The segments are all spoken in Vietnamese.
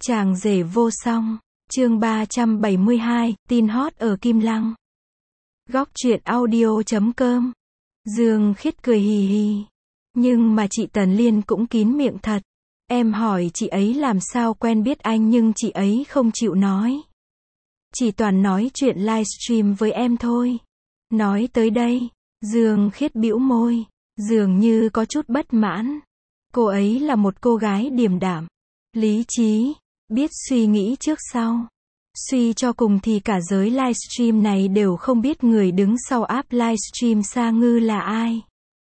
Chàng rể vô song, chương 372, tin hot ở Kim Lăng. Góc truyện audio.com. Dương Khiết cười hì hì. Nhưng mà chị Tần Liên cũng kín miệng thật. Em hỏi chị ấy làm sao quen biết anh nhưng chị ấy không chịu nói. Chỉ toàn nói chuyện livestream với em thôi. Nói tới đây, Dương Khiết bĩu môi, dường như có chút bất mãn. Cô ấy là một cô gái điềm đạm, lý trí, biết suy nghĩ trước sau. Suy cho cùng thì cả giới livestream này đều không biết người đứng sau app livestream Sa Ngư là ai.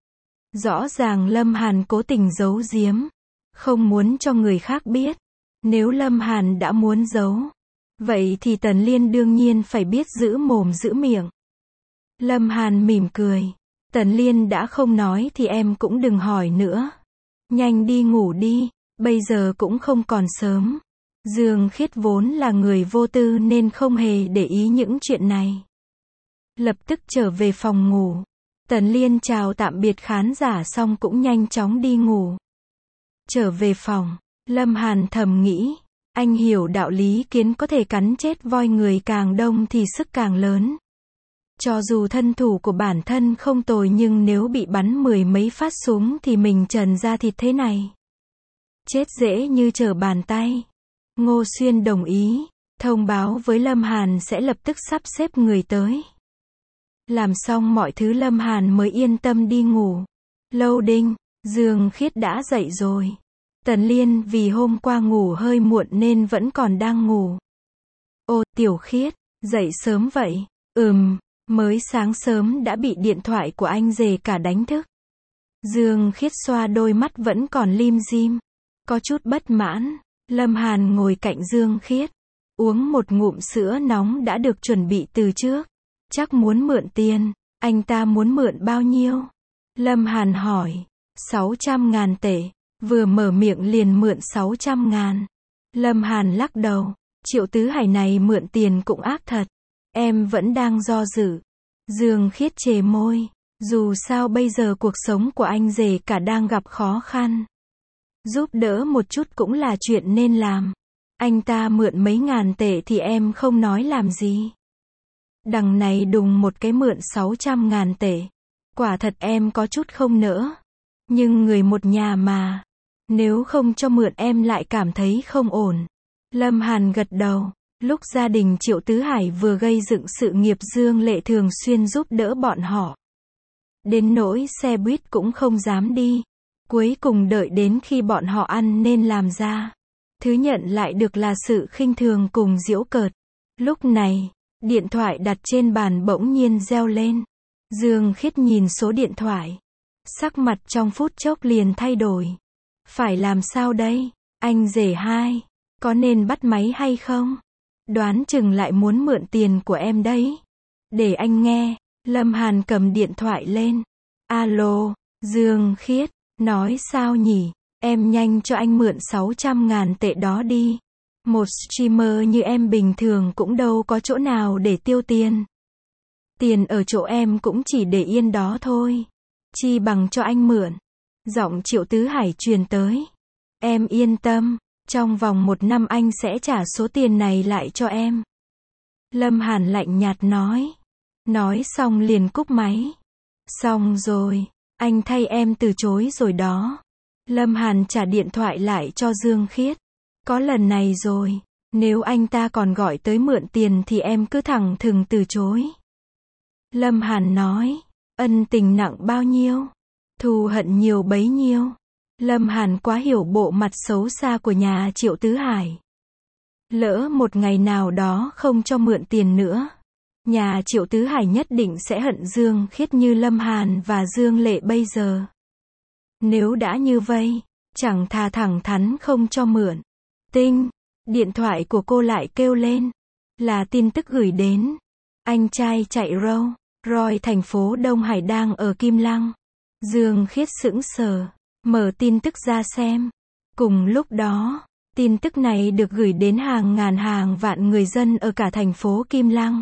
Rõ ràng Lâm Hàn cố tình giấu giếm, không muốn cho người khác biết. Nếu Lâm Hàn đã muốn giấu, vậy thì Tần Liên đương nhiên phải biết giữ mồm giữ miệng. Lâm Hàn mỉm cười. Tần Liên đã không nói thì em cũng đừng hỏi nữa. Nhanh đi ngủ đi, bây giờ cũng không còn sớm. Dương Khiết vốn là người vô tư nên không hề để ý những chuyện này. Lập tức trở về phòng ngủ. Tần Liên chào tạm biệt khán giả xong cũng nhanh chóng đi ngủ. Trở về phòng, Lâm Hàn thầm nghĩ, anh hiểu đạo lý kiến có thể cắn chết voi, người càng đông thì sức càng lớn. Cho dù thân thủ của bản thân không tồi nhưng nếu bị bắn 10 mấy phát súng thì mình trần ra thịt thế này. Chết dễ như trở bàn tay. Ngô Xuyên đồng ý, thông báo với Lâm Hàn sẽ lập tức sắp xếp người tới. Làm xong mọi thứ Lâm Hàn mới yên tâm đi ngủ. Lâu đinh, Dương Khiết đã dậy rồi. Tần Liên vì hôm qua ngủ hơi muộn nên vẫn còn đang ngủ. Ô, Tiểu Khiết, dậy sớm vậy? Mới sáng sớm đã bị điện thoại của anh rể cả đánh thức. Dương Khiết xoa đôi mắt vẫn còn lim dim, có chút bất mãn. Lâm Hàn ngồi cạnh Dương Khiết, uống một ngụm sữa nóng đã được chuẩn bị từ trước. Chắc muốn mượn tiền, anh ta muốn mượn bao nhiêu? Lâm Hàn hỏi. 600.000 tệ, vừa mở miệng liền mượn 600.000. Lâm Hàn lắc đầu, Triệu Tứ Hải này mượn tiền cũng ác thật. Em vẫn đang do dự. Dương Khiết chề môi, dù sao bây giờ cuộc sống của anh rể cả đang gặp khó khăn. Giúp đỡ một chút cũng là chuyện nên làm. Anh ta mượn mấy ngàn tệ thì em không nói làm gì. Đằng này đùng một cái mượn 600.000 tệ. Quả thật em có chút không nỡ. Nhưng người một nhà mà. Nếu không cho mượn em lại cảm thấy không ổn. Lâm Hàn gật đầu. Lúc gia đình Triệu Tứ Hải vừa gây dựng sự nghiệp, Dương Lệ thường xuyên giúp đỡ bọn họ. Đến nỗi xe buýt cũng không dám đi. Cuối cùng đợi đến khi bọn họ ăn nên làm ra. Thứ nhận lại được là sự khinh thường cùng giễu cợt. Lúc này, điện thoại đặt trên bàn bỗng nhiên reo lên. Dương Khiết nhìn số điện thoại. Sắc mặt trong phút chốc liền thay đổi. Phải làm sao đây? Anh rể hai, có nên bắt máy hay không? Đoán chừng lại muốn mượn tiền của em đấy. Để anh nghe. Lâm Hàn cầm điện thoại lên. Alo, Dương Khiết, nói sao nhỉ? Em nhanh cho anh mượn 600.000 tệ đó đi. Một streamer như em bình thường cũng đâu có chỗ nào để tiêu tiền. Tiền ở chỗ em cũng chỉ để yên đó thôi. Chi bằng cho anh mượn. Giọng Triệu Tứ Hải truyền tới. Em yên tâm. Trong vòng 1 năm anh sẽ trả số tiền này lại cho em. Lâm Hàn lạnh nhạt nói. Nói xong liền cúp máy. Xong rồi, anh thay em từ chối rồi đó. Lâm Hàn trả điện thoại lại cho Dương Khiết. Có lần này rồi, nếu anh ta còn gọi tới mượn tiền thì em cứ thẳng thừng từ chối. Lâm Hàn nói, ân tình nặng bao nhiêu, thù hận nhiều bấy nhiêu. Lâm Hàn quá hiểu bộ mặt xấu xa của nhà Triệu Tứ Hải. Lỡ một ngày nào đó không cho mượn tiền nữa, nhà Triệu Tứ Hải nhất định sẽ hận Dương Khiết như Lâm Hàn và Dương Lệ bây giờ. Nếu đã như vậy, chẳng thà thẳng thắn không cho mượn. Tinh, điện thoại của cô lại kêu lên. Là tin tức gửi đến. Anh trai chạy Rolls Royce thành phố Đông Hải đang ở Kim Lăng. Dương Khiết sững sờ, mở tin tức ra xem. Cùng lúc đó, tin tức này được gửi đến hàng ngàn hàng vạn người dân ở cả thành phố Kim Lăng.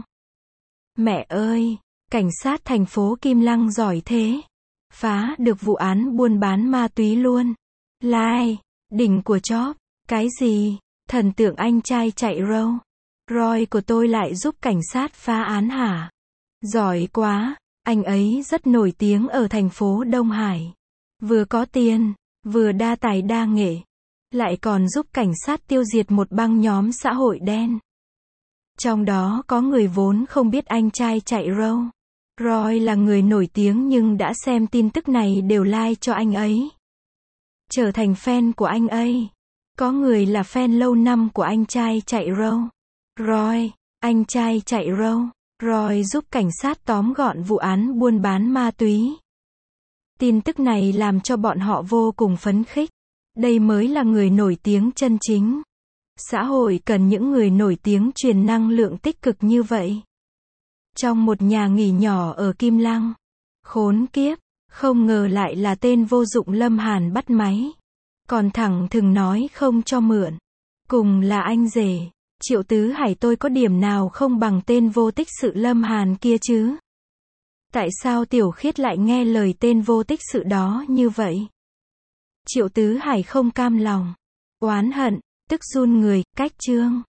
Mẹ ơi, cảnh sát thành phố Kim Lăng giỏi thế. Phá được vụ án buôn bán ma túy luôn. Lai, đỉnh của chóp. Cái gì? Thần tượng anh trai chạy râu Roy của tôi lại giúp cảnh sát phá án hả? Giỏi quá, anh ấy rất nổi tiếng ở thành phố Đông Hải. Vừa có tiền, vừa đa tài đa nghệ, lại còn giúp cảnh sát tiêu diệt một băng nhóm xã hội đen. Trong đó có người vốn không biết anh trai chạy râu Roy là người nổi tiếng nhưng đã xem tin tức này đều like cho anh ấy. Trở thành fan của anh ấy. Có người là fan lâu năm của anh trai chạy râu Roy, anh trai chạy râu Roy giúp cảnh sát tóm gọn vụ án buôn bán ma túy. Tin tức này làm cho bọn họ vô cùng phấn khích. Đây mới là người nổi tiếng chân chính. Xã hội cần những người nổi tiếng truyền năng lượng tích cực như vậy. Trong một nhà nghỉ nhỏ ở Kim Lăng. Khốn kiếp, không ngờ lại là tên vô dụng Lâm Hàn bắt máy. Còn thẳng thừng nói không cho mượn. Cùng là anh rể, Triệu Tứ Hải tôi có điểm nào không bằng tên vô tích sự Lâm Hàn kia chứ? Tại sao Tiểu Khiết lại nghe lời tên vô tích sự đó như vậy? Triệu Tứ Hải không cam lòng, oán hận, tức run người, cách chương.